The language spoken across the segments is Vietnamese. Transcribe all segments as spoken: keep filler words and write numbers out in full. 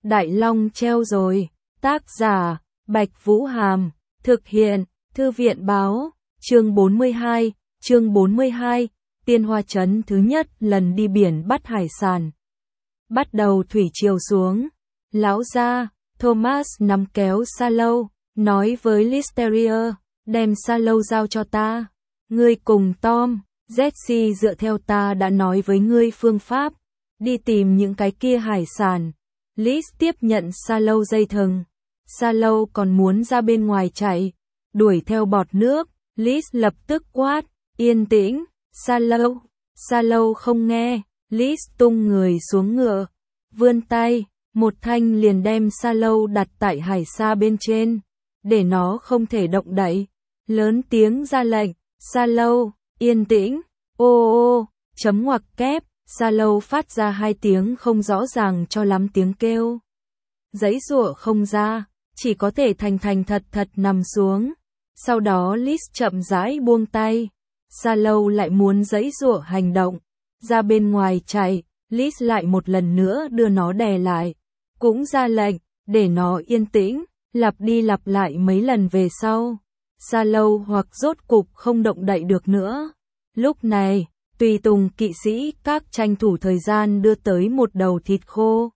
Đại Long treo rồi. Tác giả, Bạch Vũ Hàm. Thực hiện, Thư viện Báo. Chương bốn mươi hai, chương bốn mươi hai, Tiên Hoa Trấn thứ nhất lần đi biển bắt hải sản. Bắt đầu thủy triều xuống. Lão gia, Thomas nắm kéo sa lâu, nói với Listeria, đem sa lâu giao cho ta. Ngươi cùng Tom, Jesse dựa theo ta đã nói với ngươi phương pháp, đi tìm những cái kia hải sản. Liz tiếp nhận sa lâu dây thừng. Sa lâu còn muốn ra bên ngoài chạy, đuổi theo bọt nước. Liz lập tức quát, yên tĩnh, sa lâu. Sa lâu không nghe, Liz tung người xuống ngựa, vươn tay, một thanh liền đem sa lâu đặt tại hải sa bên trên, để nó không thể động đậy. Lớn tiếng ra lệnh, sa lâu, yên tĩnh, ô ô, chấm ngoặc kép, sa lâu phát ra hai tiếng không rõ ràng cho lắm tiếng kêu. Giãy giụa không ra, chỉ có thể thành thành thật thật nằm xuống. Sau đó Liz chậm rãi buông tay. Sa lâu lại muốn giãy giụa hành động, ra bên ngoài chạy. Liz lại một lần nữa đưa nó đè lại, cũng ra lệnh, để nó yên tĩnh, lặp đi lặp lại mấy lần về sau. Sa lâu hoặc rốt cục không động đậy được nữa. Lúc này, tùy tùng kỵ sĩ các tranh thủ thời gian đưa tới một đầu thịt khô.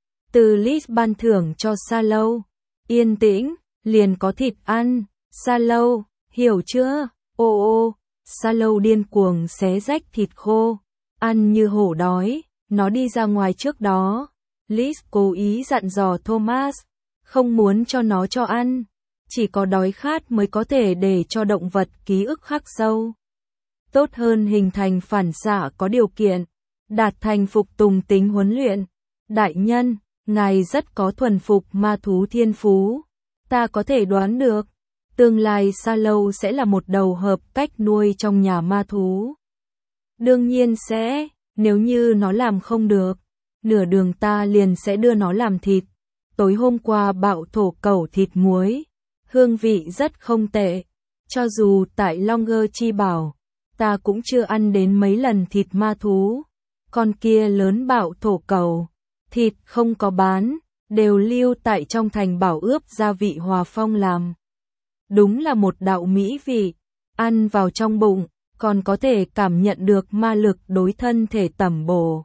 Từ Liz ban thưởng cho sa lâu. Yên tĩnh, liền có thịt ăn. Sa lâu, hiểu chưa? Ô ô, sa lâu điên cuồng xé rách thịt khô, ăn như hổ đói. Nó đi ra ngoài trước đó. Liz cố ý dặn dò Thomas, không muốn cho nó cho ăn. Chỉ có đói khát mới có thể để cho động vật ký ức khắc sâu. Tốt hơn hình thành phản xạ có điều kiện, đạt thành phục tùng tính huấn luyện. Đại nhân, ngài rất có thuần phục ma thú thiên phú. Ta có thể đoán được, tương lai sa lâu sẽ là một đầu hợp cách nuôi trong nhà ma thú. Đương nhiên sẽ, nếu như nó làm không được, nửa đường ta liền sẽ đưa nó làm thịt. Tối hôm qua bạo thổ cẩu thịt muối, hương vị rất không tệ. Cho dù tại Longer chi bảo, ta cũng chưa ăn đến mấy lần thịt ma thú. Con kia lớn bạo thổ cẩu, thịt không có bán, đều lưu tại trong thành bảo ướp gia vị Hòa Phong làm. Đúng là một đạo mỹ vị, ăn vào trong bụng, còn có thể cảm nhận được ma lực đối thân thể tẩm bổ.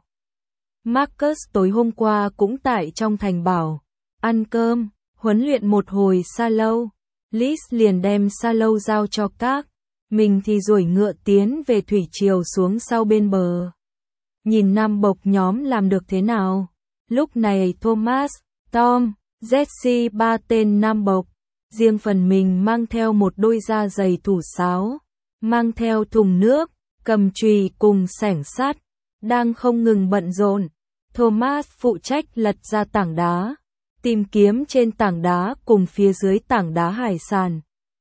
Marcus tối hôm qua cũng tại trong thành bảo, ăn cơm, huấn luyện một hồi sa lâu. Liz liền đem sa lâu giao cho các, mình thì duỗi ngựa tiến về thủy triều xuống sau bên bờ. Nhìn nam bộc nhóm làm được thế nào. Lúc này Thomas, Tom, Jesse ba tên nam bộc, riêng phần mình mang theo một đôi da giày thủ sáo, mang theo thùng nước, cầm chùy cùng xẻng sắt, đang không ngừng bận rộn. Thomas phụ trách lật ra tảng đá, tìm kiếm trên tảng đá cùng phía dưới tảng đá hải sản.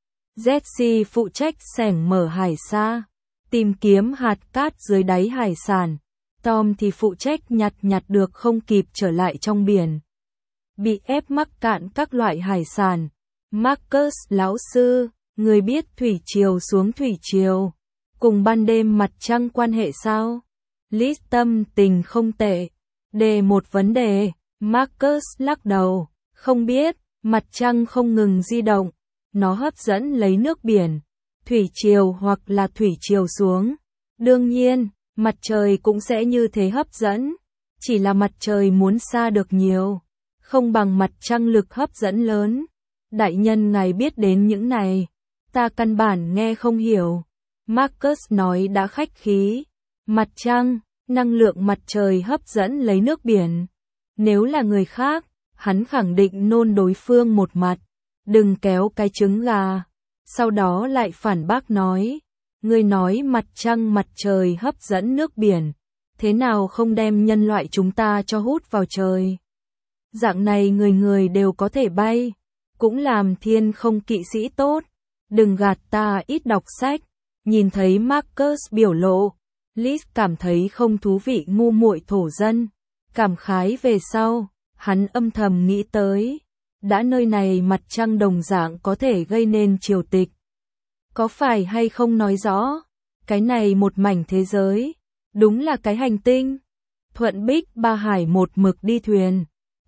Jesse phụ trách xẻng mở hải sa, tìm kiếm hạt cát dưới đáy hải sản. Tom thì phụ trách nhặt nhặt được không kịp trở lại trong biển, bị ép mắc cạn các loại hải sản. Marcus lão sư, người biết thủy triều xuống thủy triều cùng ban đêm mặt trăng quan hệ sao? Liz tâm tình không tệ, đề một vấn đề. Marcus lắc đầu, không biết. Mặt trăng không ngừng di động, nó hấp dẫn lấy nước biển, thủy triều hoặc là thủy triều xuống. Đương nhiên, mặt trời cũng sẽ như thế hấp dẫn, chỉ là mặt trời muốn xa được nhiều, không bằng mặt trăng lực hấp dẫn lớn. Đại nhân ngài biết đến những này, ta căn bản nghe không hiểu. Marcus nói đã khách khí. Mặt trăng, năng lượng mặt trời hấp dẫn lấy nước biển. Nếu là người khác, hắn khẳng định nôn đối phương một mặt, đừng kéo cái trứng gà. Sau đó lại phản bác nói, ngươi nói mặt trăng mặt trời hấp dẫn nước biển, thế nào không đem nhân loại chúng ta cho hút vào trời? Dạng này người người đều có thể bay, cũng làm thiên không kỵ sĩ tốt. Đừng gạt ta, ít đọc sách. Nhìn thấy Marcus biểu lộ, Liz cảm thấy không thú vị, ngu muội thổ dân. Cảm khái về sau, hắn âm thầm nghĩ tới, đã nơi này mặt trăng đồng dạng có thể gây nên triều tịch. Có phải hay không nói rõ, cái này một mảnh thế giới, đúng là cái hành tinh. Thuận Bích Ba Hải một mực đi thuyền,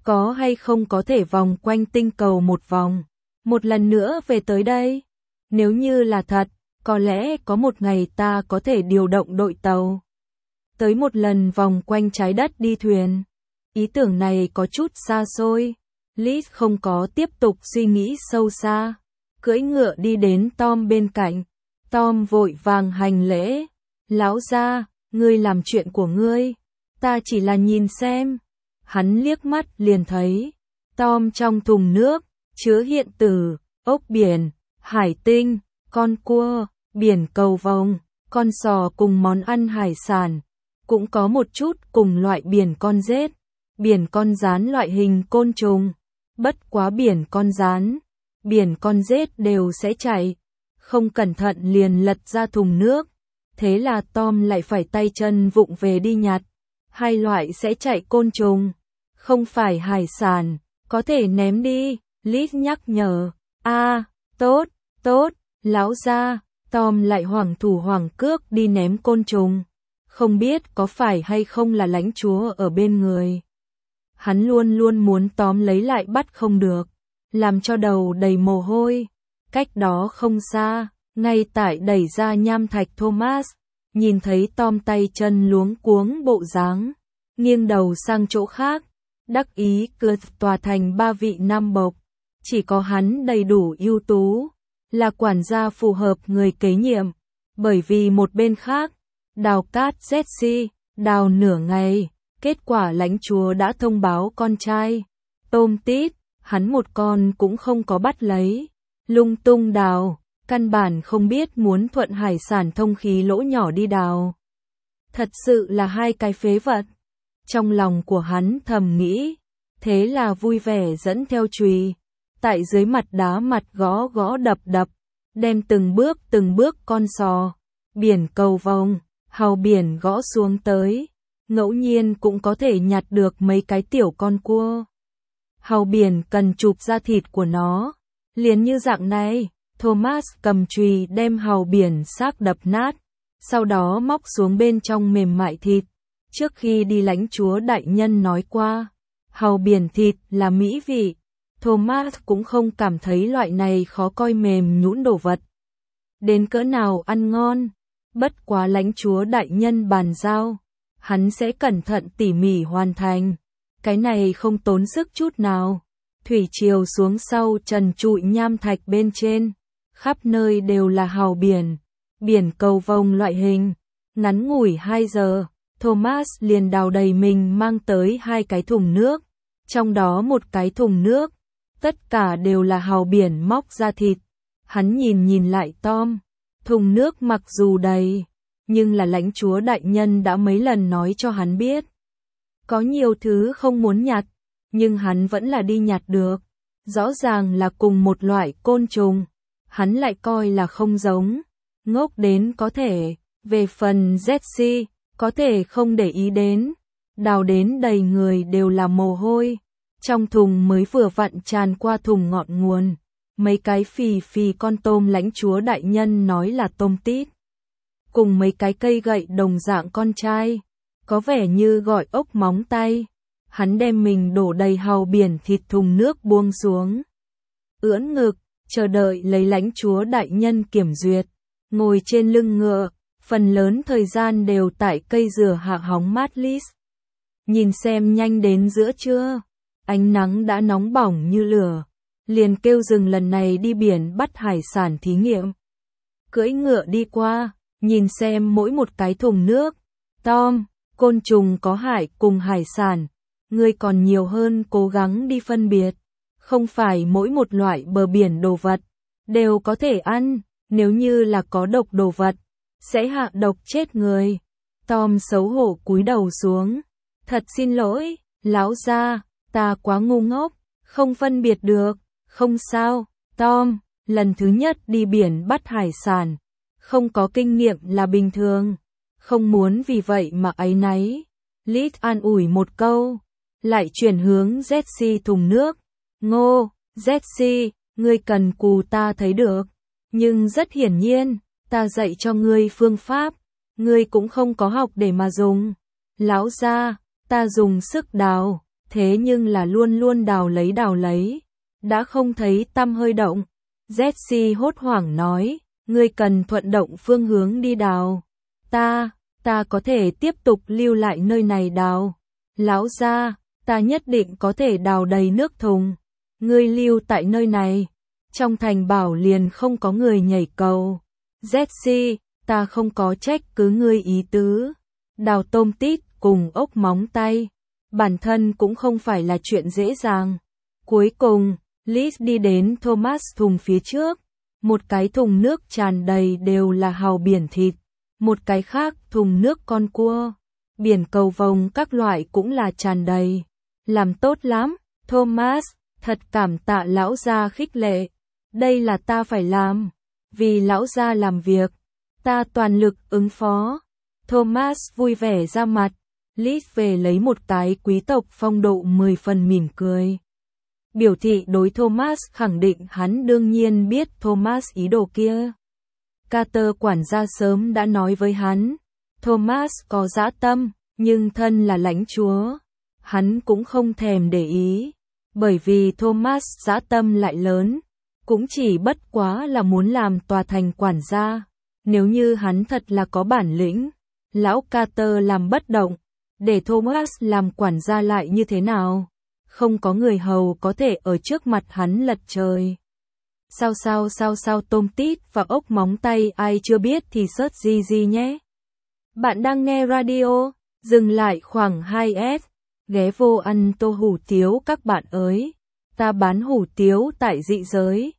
có hay không có thể vòng quanh tinh cầu một vòng, một lần nữa về tới đây? Nếu như là thật, có lẽ có một ngày ta có thể điều động đội tàu tới một lần vòng quanh trái đất đi thuyền. Ý tưởng này có chút xa xôi. Liz không có tiếp tục suy nghĩ sâu xa. Cưỡi ngựa đi đến Tom bên cạnh. Tom vội vàng hành lễ. Lão gia, ngươi làm chuyện của ngươi. Ta chỉ là nhìn xem. Hắn liếc mắt liền thấy. Tom trong thùng nước, chứa hiện tử, ốc biển, hải tinh, con cua, biển cầu vồng, con sò cùng món ăn hải sản. Cũng có một chút cùng loại biển con rết, biển con gián loại hình côn trùng. Bất quá biển con gián, biển con rết đều sẽ chạy. Không cẩn thận liền lật ra thùng nước. Thế là Tom lại phải tay chân vụng về đi nhặt. Hai loại sẽ chạy côn trùng. Không phải hải sản, có thể ném đi. Liz nhắc nhở. A, tốt, tốt, lão gia. Tom lại hoảng thủ hoảng cước đi ném côn trùng. Không biết có phải hay không là lãnh chúa ở bên người. Hắn luôn luôn muốn tóm lấy lại bắt không được, làm cho đầu đầy mồ hôi. Cách đó không xa, ngay tại đẩy ra nham thạch Thomas, nhìn thấy Tom tay chân luống cuống bộ dáng, nghiêng đầu sang chỗ khác, đắc ý cười tòa thành ba vị nam bộc. Chỉ có hắn đầy đủ ưu tú, là quản gia phù hợp người kế nhiệm, bởi vì một bên khác, đào cát Jesse, đào nửa ngày, kết quả lãnh chúa đã thông báo con trai, tôm tít, hắn một con cũng không có bắt lấy, lung tung đào, căn bản không biết muốn thuận hải sản thông khí lỗ nhỏ đi đào. Thật sự là hai cái phế vật. Trong lòng của hắn thầm nghĩ, thế là vui vẻ dẫn theo chùy, tại dưới mặt đá mặt gõ gõ đập đập, đem từng bước từng bước con sò, biển cầu vồng, hàu biển gõ xuống tới, ngẫu nhiên cũng có thể nhặt được mấy cái tiểu con cua. Hàu biển cần chụp ra thịt của nó, liền như dạng này, Thomas cầm chùy đem hàu biển xác đập nát, sau đó móc xuống bên trong mềm mại thịt. Trước khi đi lãnh chúa đại nhân nói qua, hàu biển thịt là mỹ vị, Thomas cũng không cảm thấy loại này khó coi mềm nhũn đồ vật. Đến cỡ nào ăn ngon, bất quá lãnh chúa đại nhân bàn giao, hắn sẽ cẩn thận tỉ mỉ hoàn thành. Cái này không tốn sức chút nào. Thủy triều xuống sau trần trụi nham thạch bên trên, khắp nơi đều là hàu biển, biển cầu vồng loại hình. Ngắn ngủi hai giờ, Thomas liền đào đầy mình mang tới hai cái thùng nước, trong đó một cái thùng nước, tất cả đều là hàu biển móc ra thịt. Hắn nhìn nhìn lại Tom, thùng nước mặc dù đầy, nhưng là lãnh chúa đại nhân đã mấy lần nói cho hắn biết. Có nhiều thứ không muốn nhặt, nhưng hắn vẫn là đi nhặt được. Rõ ràng là cùng một loại côn trùng, hắn lại coi là không giống. Ngốc đến có thể, về phần Jesse, có thể không để ý đến. Đào đến đầy người đều là mồ hôi. Trong thùng mới vừa vặn tràn qua thùng ngọn nguồn. Mấy cái phì phì con tôm lãnh chúa đại nhân nói là tôm tít. Cùng mấy cái cây gậy đồng dạng con trai, có vẻ như gọi ốc móng tay. Hắn đem mình đổ đầy hàu biển thịt thùng nước buông xuống. Ưỡn ngực, chờ đợi lấy lãnh chúa đại nhân kiểm duyệt. Ngồi trên lưng ngựa, phần lớn thời gian đều tại cây dừa hạ hóng mát Liz. Nhìn xem nhanh đến giữa trưa, ánh nắng đã nóng bỏng như lửa. Liền kêu dừng lần này đi biển bắt hải sản thí nghiệm. Cưỡi ngựa đi qua, nhìn xem mỗi một cái thùng nước. Tom, côn trùng có hại cùng hải sản, ngươi còn nhiều hơn cố gắng đi phân biệt. Không phải mỗi một loại bờ biển đồ vật đều có thể ăn, nếu như là có độc đồ vật, sẽ hạ độc chết người. Tom xấu hổ cúi đầu xuống. Thật xin lỗi, lão gia, ta quá ngu ngốc, không phân biệt được. Không sao, Tom, lần thứ nhất đi biển bắt hải sản, không có kinh nghiệm là bình thường, không muốn vì vậy mà áy náy. Liz an ủi một câu, lại chuyển hướng Jesse thùng nước. Ngô, Jesse, ngươi cần cù ta thấy được, nhưng rất hiển nhiên, ta dạy cho ngươi phương pháp, ngươi cũng không có học để mà dùng. Lão gia, ta dùng sức đào, thế nhưng là luôn luôn đào lấy đào lấy, đã không thấy tăm hơi động. Jessie hốt hoảng nói, ngươi cần thuận động phương hướng đi đào. Ta, ta có thể tiếp tục lưu lại nơi này đào. Lão gia, ta nhất định có thể đào đầy nước thùng. Ngươi lưu tại nơi này. Trong thành bảo liền không có người nhảy cầu. Jessie, ta không có trách cứ ngươi ý tứ. Đào tôm tít cùng ốc móng tay. Bản thân cũng không phải là chuyện dễ dàng. Cuối cùng, Liz đi đến Thomas thùng phía trước. Một cái thùng nước tràn đầy đều là hàu biển thịt. Một cái khác thùng nước con cua. Biển cầu vồng các loại cũng là tràn đầy. Làm tốt lắm, Thomas, thật cảm tạ lão gia khích lệ. Đây là ta phải làm. Vì lão gia làm việc, ta toàn lực ứng phó. Thomas vui vẻ ra mặt. Liz về lấy một cái quý tộc phong độ mười phần mỉm cười. Biểu thị đối Thomas khẳng định hắn đương nhiên biết Thomas ý đồ kia. Carter quản gia sớm đã nói với hắn, Thomas có dã tâm, nhưng thân là lãnh chúa. Hắn cũng không thèm để ý, bởi vì Thomas dã tâm lại lớn, cũng chỉ bất quá là muốn làm tòa thành quản gia. Nếu như hắn thật là có bản lĩnh, lão Carter làm bất động, để Thomas làm quản gia lại như thế nào? Không có người hầu có thể ở trước mặt hắn lật trời. Sao sao sao sao tôm tít và ốc móng tay ai chưa biết thì search gì gì nhé. Bạn đang nghe radio, dừng lại khoảng hai S, ghé vô ăn tô hủ tiếu các bạn ơi. Ta bán hủ tiếu tại dị giới.